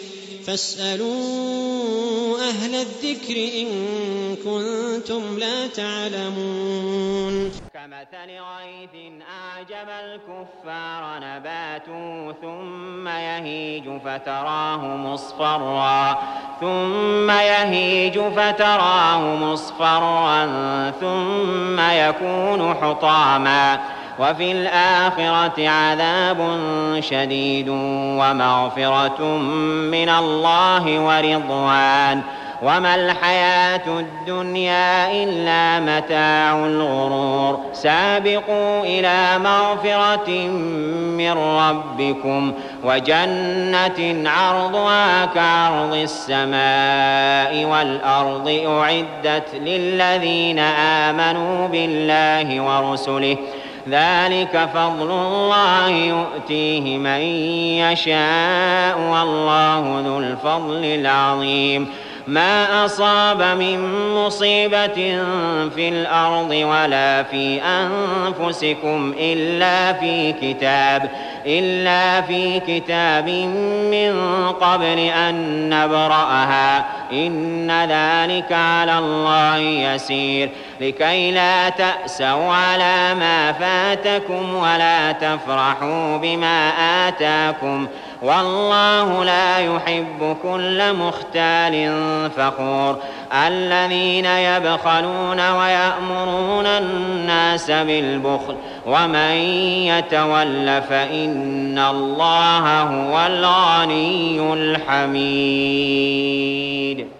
فاسألوا أهل الذكر إن كنتم لا تعلمون. كمثل غيث أعجب الكفار نباته ثم يهيج فتراه مصفرا ثم يهيج فتراه مصفرا ثم يكون حطاما وفي الآخرة عذاب شديد ومغفرة من الله ورضوان وما الحياة الدنيا إلا متاع الغرور سابقوا إلى مغفرة من ربكم وجنة عرضها كعرض السماء والأرض أعدت للذين آمنوا بالله ورسله ذلك فضل الله يؤتيه من يشاء والله ذو الفضل العظيم ما أصاب من مصيبة في الأرض ولا في أنفسكم إلا في كتاب إلا في كتاب من قبل أن نبرأها إن ذلك على الله يسير لكي لا تأسوا على ما فاتكم ولا تفرحوا بما آتاكم والله لا يحب كل مختال فخور الذين يبخلون ويأمرون الناس بالبخل ومن يتول فإن الله هو الغني الحميد.